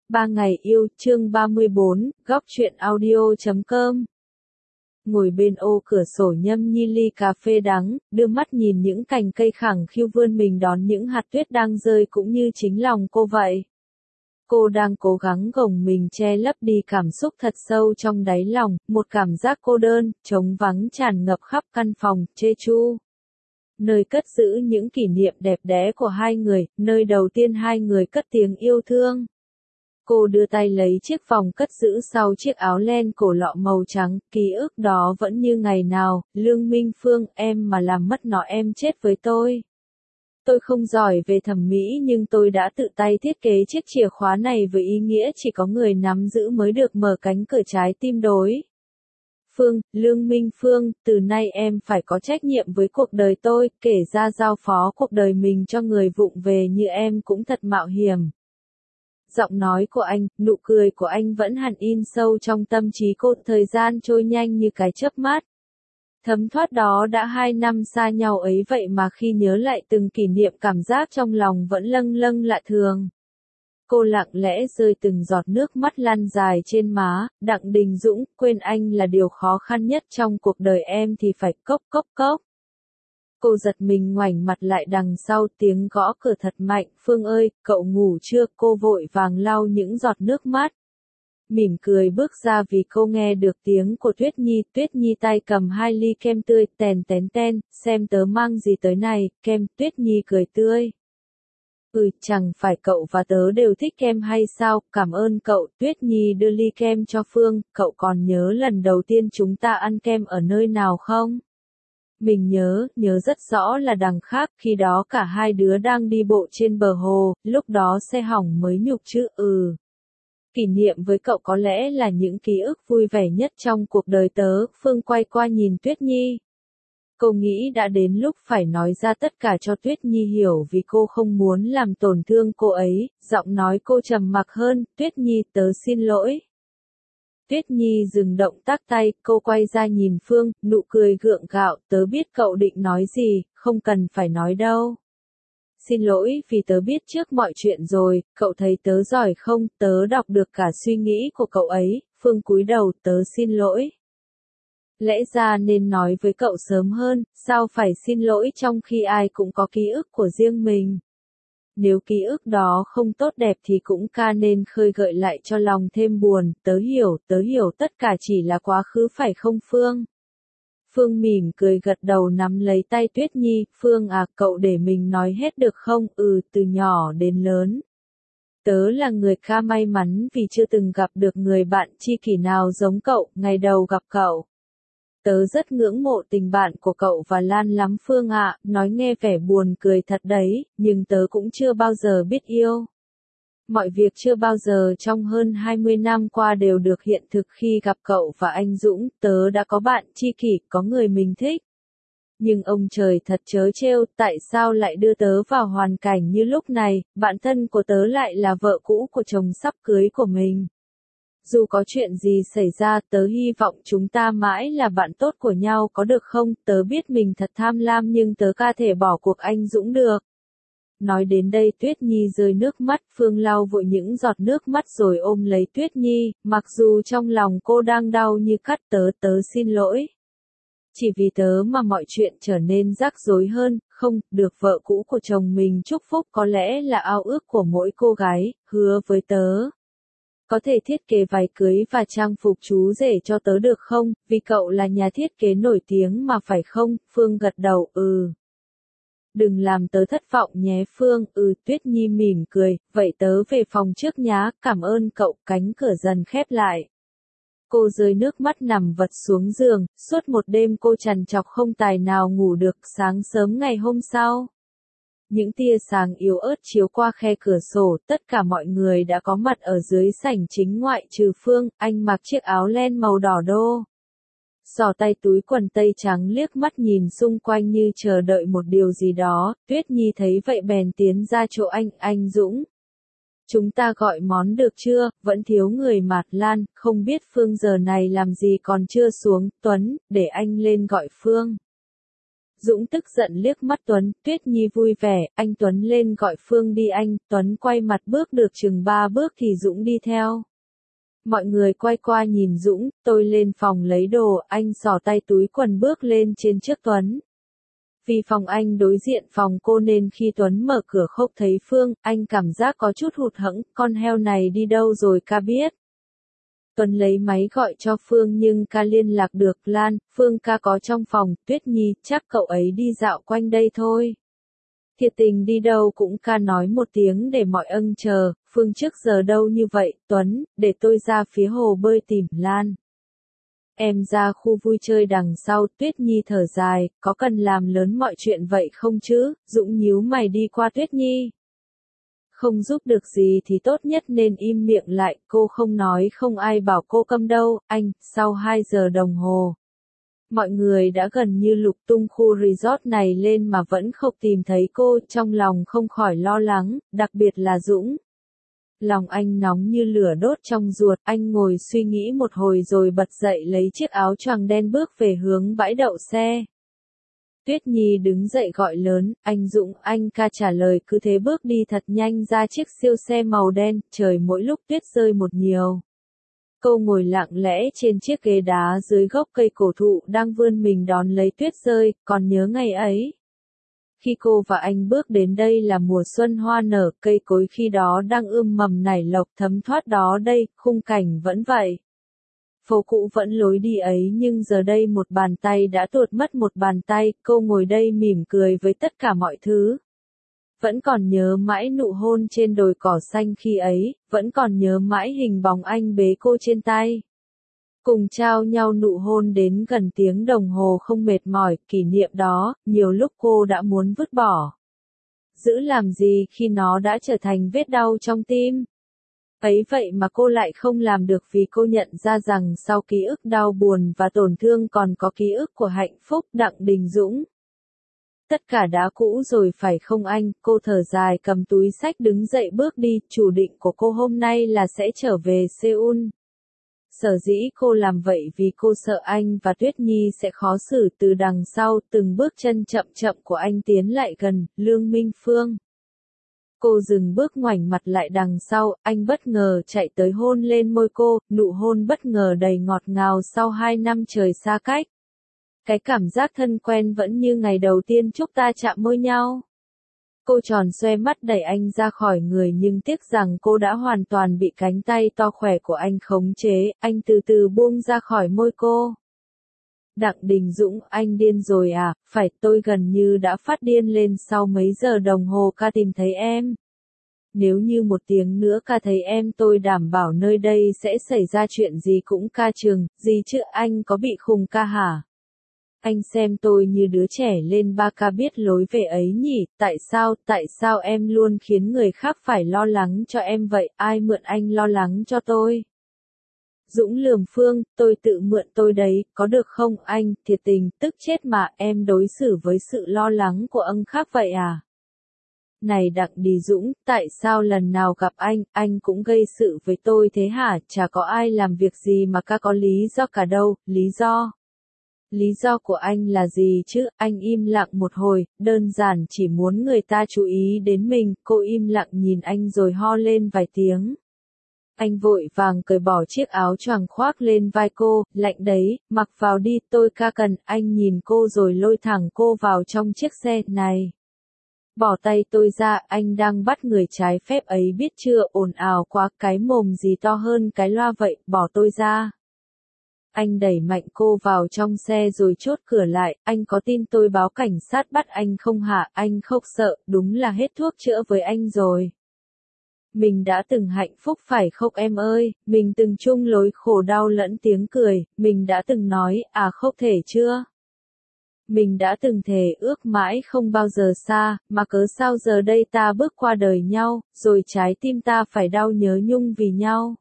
3 ngày yêu, chương 34, góc truyện audio.com. Ngồi bên ô cửa sổ nhâm nhi ly cà phê đắng, đưa mắt nhìn những cành cây khẳng khiu vươn mình đón những hạt tuyết đang rơi cũng như chính lòng cô vậy. Cô đang cố gắng gồng mình che lấp đi cảm xúc thật sâu trong đáy lòng, một cảm giác cô đơn, trống vắng tràn ngập khắp căn phòng, chê chu. Nơi cất giữ những kỷ niệm đẹp đẽ của hai người, nơi đầu tiên hai người cất tiếng yêu thương. Cô đưa tay lấy chiếc vòng cất giữ sau chiếc áo len cổ lọ màu trắng, ký ức đó vẫn như ngày nào, Lương Minh Phương, em mà làm mất nó em chết với tôi. Tôi không giỏi về thẩm mỹ nhưng tôi đã tự tay thiết kế chiếc chìa khóa này với ý nghĩa chỉ có người nắm giữ mới được mở cánh cửa trái tim đối. Phương, Lương Minh Phương, từ nay em phải có trách nhiệm với cuộc đời tôi, kể ra giao phó cuộc đời mình cho người vụng về như em cũng thật mạo hiểm. Giọng nói của anh, nụ cười của anh vẫn hằn in sâu trong tâm trí cô, thời gian trôi nhanh như cái chớp mắt. Thấm thoát đó đã 2 năm xa nhau ấy vậy mà khi nhớ lại từng kỷ niệm cảm giác trong lòng vẫn lâng lâng lạ thường. Cô lặng lẽ rơi từng giọt nước mắt lăn dài trên má, Đặng Đình Dũng, quên anh là điều khó khăn nhất trong cuộc đời em thì phải cốc cốc cốc. Cô giật mình ngoảnh mặt lại đằng sau tiếng gõ cửa thật mạnh, Phương ơi, cậu ngủ chưa? Cô vội vàng lau những giọt nước mắt. Mỉm cười bước ra vì cô nghe được tiếng của Tuyết Nhi tay cầm 2 ly kem tươi, tèn tén ten, xem tớ mang gì tới này, kem, Tuyết Nhi cười tươi. Chẳng phải cậu và tớ đều thích kem hay sao, cảm ơn cậu, Tuyết Nhi đưa ly kem cho Phương, cậu còn nhớ lần đầu tiên chúng ta ăn kem ở nơi nào không? Mình nhớ rất rõ là đằng khác, khi đó cả hai đứa đang đi bộ trên bờ hồ, lúc đó xe hỏng mới nhục chứ, Kỷ niệm với cậu có lẽ là những ký ức vui vẻ nhất trong cuộc đời tớ, Phương quay qua nhìn Tuyết Nhi. Cô nghĩ đã đến lúc phải nói ra tất cả cho Tuyết Nhi hiểu vì cô không muốn làm tổn thương cô ấy, giọng nói cô trầm mặc hơn, Tuyết Nhi tớ xin lỗi. Tuyết Nhi dừng động tác tay, cô quay ra nhìn Phương, nụ cười gượng gạo, tớ biết cậu định nói gì, không cần phải nói đâu. Xin lỗi vì tớ biết trước mọi chuyện rồi, cậu thấy tớ giỏi không, tớ đọc được cả suy nghĩ của cậu ấy, Phương cúi đầu, tớ xin lỗi. Lẽ ra nên nói với cậu sớm hơn, sao phải xin lỗi trong khi ai cũng có ký ức của riêng mình. Nếu ký ức đó không tốt đẹp thì cũng nên khơi gợi lại cho lòng thêm buồn, tớ hiểu tất cả chỉ là quá khứ phải không Phương? Phương mỉm cười gật đầu nắm lấy tay Tuyết Nhi, Phương à, cậu để mình nói hết được không? Từ nhỏ đến lớn. Tớ là người khá may mắn vì chưa từng gặp được người bạn tri kỷ nào giống cậu, ngày đầu gặp cậu. Tớ rất ngưỡng mộ tình bạn của cậu và Lan lắm Phương ạ, nói nghe vẻ buồn cười thật đấy, nhưng tớ cũng chưa bao giờ biết yêu. Mọi việc chưa bao giờ trong hơn 20 năm qua đều được hiện thực khi gặp cậu và anh Dũng, tớ đã có bạn tri kỷ, có người mình thích. Nhưng ông trời thật trớ trêu, tại sao lại đưa tớ vào hoàn cảnh như lúc này, bạn thân của tớ lại là vợ cũ của chồng sắp cưới của mình. Dù có chuyện gì xảy ra, tớ hy vọng chúng ta mãi là bạn tốt của nhau có được không, tớ biết mình thật tham lam nhưng tớ ca thể bỏ cuộc anh Dũng được. Nói đến đây Tuyết Nhi rơi nước mắt, Phương lau vội những giọt nước mắt rồi ôm lấy Tuyết Nhi, mặc dù trong lòng cô đang đau như cắt, tớ xin lỗi. Chỉ vì tớ mà mọi chuyện trở nên rắc rối hơn, không, được vợ cũ của chồng mình chúc phúc có lẽ là ao ước của mỗi cô gái, hứa với tớ. Có thể thiết kế váy cưới và trang phục chú rể cho tớ được không, vì cậu là nhà thiết kế nổi tiếng mà phải không, Phương gật đầu, Đừng làm tớ thất vọng nhé Phương, Tuyết Nhi mỉm cười, vậy tớ về phòng trước nhá, cảm ơn cậu, cánh cửa dần khép lại. Cô rơi nước mắt nằm vật xuống giường, suốt một đêm cô trằn trọc không tài nào ngủ được, sáng sớm ngày hôm sau. Những tia sáng yếu ớt chiếu qua khe cửa sổ, tất cả mọi người đã có mặt ở dưới sảnh chính ngoại trừ Phương, anh mặc chiếc áo len màu đỏ đô. Xỏ tay túi quần tây trắng liếc mắt nhìn xung quanh như chờ đợi một điều gì đó, Tuyết Nhi thấy vậy bèn tiến ra chỗ anh Dũng. Chúng ta gọi món được chưa, vẫn thiếu người Mạt Lan, không biết Phương giờ này làm gì còn chưa xuống, Tuấn, để anh lên gọi Phương. Dũng tức giận liếc mắt Tuấn, Tuyết Nhi vui vẻ, anh Tuấn lên gọi Phương đi anh, Tuấn quay mặt bước được chừng 3 bước thì Dũng đi theo. Mọi người quay qua nhìn Dũng, tôi lên phòng lấy đồ, anh xỏ tay túi quần bước lên trên trước Tuấn. Vì phòng anh đối diện phòng cô nên khi Tuấn mở cửa không thấy Phương, anh cảm giác có chút hụt hẫng, con heo này đi đâu rồi ca biết. Tuấn lấy máy gọi cho Phương nhưng ca liên lạc được, Lan, Phương ca có trong phòng, Tuyết Nhi, chắc cậu ấy đi dạo quanh đây thôi. Thiệt tình đi đâu cũng ca nói một tiếng để mọi ân chờ, Phương trước giờ đâu như vậy, Tuấn, để tôi ra phía hồ bơi tìm Lan. Em ra khu vui chơi đằng sau, Tuyết Nhi thở dài, có cần làm lớn mọi chuyện vậy không chứ, Dũng nhíu mày đi qua Tuyết Nhi. Không giúp được gì thì tốt nhất nên im miệng lại, cô không nói không ai bảo cô câm đâu, anh, sau 2 giờ đồng hồ. Mọi người đã gần như lục tung khu resort này lên mà vẫn không tìm thấy cô, trong lòng không khỏi lo lắng, đặc biệt là Dũng. Lòng anh nóng như lửa đốt trong ruột, anh ngồi suy nghĩ một hồi rồi bật dậy lấy chiếc áo choàng đen bước về hướng bãi đậu xe. Tuyết Nhi đứng dậy gọi lớn, anh Dũng, anh ca trả lời cứ thế bước đi thật nhanh ra chiếc siêu xe màu đen, trời mỗi lúc tuyết rơi một nhiều. Cô ngồi lặng lẽ trên chiếc ghế đá dưới gốc cây cổ thụ đang vươn mình đón lấy tuyết rơi, còn nhớ ngày ấy. Khi cô và anh bước đến đây là mùa xuân hoa nở, cây cối khi đó đang ươm mầm nảy lộc thấm thoát đó đây, khung cảnh vẫn vậy. Phố cũ vẫn lối đi ấy nhưng giờ đây một bàn tay đã tuột mất một bàn tay, cô ngồi đây mỉm cười với tất cả mọi thứ. Vẫn còn nhớ mãi nụ hôn trên đồi cỏ xanh khi ấy, vẫn còn nhớ mãi hình bóng anh bế cô trên tay. Cùng trao nhau nụ hôn đến gần tiếng đồng hồ không mệt mỏi, kỷ niệm đó, nhiều lúc cô đã muốn vứt bỏ. Giữ làm gì khi nó đã trở thành vết đau trong tim? Ấy vậy mà cô lại không làm được vì cô nhận ra rằng sau ký ức đau buồn và tổn thương còn có ký ức của hạnh phúc, Đặng Đình Dũng. Tất cả đã cũ rồi phải không anh, cô thở dài cầm túi xách đứng dậy bước đi, chủ định của cô hôm nay là sẽ trở về Seoul. Sở dĩ cô làm vậy vì cô sợ anh và Tuyết Nhi sẽ khó xử từ đằng sau, từng bước chân chậm chậm của anh tiến lại gần, Lương Minh Phương. Cô dừng bước ngoảnh mặt lại đằng sau, anh bất ngờ chạy tới hôn lên môi cô, nụ hôn bất ngờ đầy ngọt ngào sau 2 năm trời xa cách. Cái cảm giác thân quen vẫn như ngày đầu tiên chúng ta chạm môi nhau. Cô tròn xoe mắt đẩy anh ra khỏi người nhưng tiếc rằng cô đã hoàn toàn bị cánh tay to khỏe của anh khống chế, anh từ từ buông ra khỏi môi cô. Đặng Đình Dũng, anh điên rồi à, phải tôi gần như đã phát điên lên sau mấy giờ đồng hồ ca tìm thấy em. Nếu như 1 tiếng nữa ca thấy em tôi đảm bảo nơi đây sẽ xảy ra chuyện gì cũng ca chừng, gì chứ anh có bị khùng ca hả? Anh xem tôi như đứa trẻ lên 3 ca biết lối về ấy nhỉ, tại sao em luôn khiến người khác phải lo lắng cho em vậy, ai mượn anh lo lắng cho tôi? Dũng lườm Phương, tôi tự mượn tôi đấy, có được không anh, thiệt tình, tức chết mà, em đối xử với sự lo lắng của ông khác vậy à? Này Đặng Đình Dũng, tại sao lần nào gặp anh cũng gây sự với tôi thế hả, chả có ai làm việc gì mà ca có lý do cả đâu, lý do. Lý do của anh là gì chứ, anh im lặng một hồi, đơn giản chỉ muốn người ta chú ý đến mình, cô im lặng nhìn anh rồi ho lên vài tiếng. Anh vội vàng cởi bỏ chiếc áo choàng khoác lên vai cô, lạnh đấy, mặc vào đi, tôi ca cần, anh nhìn cô rồi lôi thẳng cô vào trong chiếc xe này. Bỏ tay tôi ra, anh đang bắt người trái phép ấy biết chưa, ồn ào quá, cái mồm gì to hơn cái loa vậy, bỏ tôi ra. Anh đẩy mạnh cô vào trong xe rồi chốt cửa lại, anh có tin tôi báo cảnh sát bắt anh không hả, anh không sợ, đúng là hết thuốc chữa với anh rồi. Mình đã từng hạnh phúc phải không em ơi, mình từng chung lối khổ đau lẫn tiếng cười, mình đã từng nói, à không thể chưa. Mình đã từng thề ước mãi không bao giờ xa, mà cớ sao giờ đây ta bước qua đời nhau, rồi trái tim ta phải đau nhớ nhung vì nhau.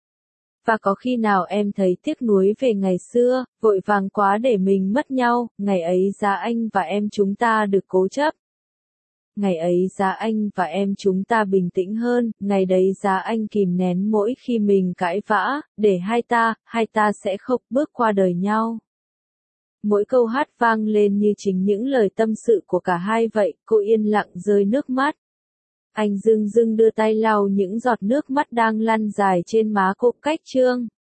Và có khi nào em thấy tiếc nuối về ngày xưa, vội vàng quá để mình mất nhau, ngày ấy giá anh và em chúng ta được cố chấp. Ngày ấy giá anh và em chúng ta bình tĩnh hơn, ngày đấy giá anh kìm nén mỗi khi mình cãi vã, để hai ta sẽ không bước qua đời nhau. Mỗi câu hát vang lên như chính những lời tâm sự của cả hai vậy, cô yên lặng rơi nước mắt. Anh dưng dưng đưa tay lau những giọt nước mắt đang lăn dài trên má cô. Cách chương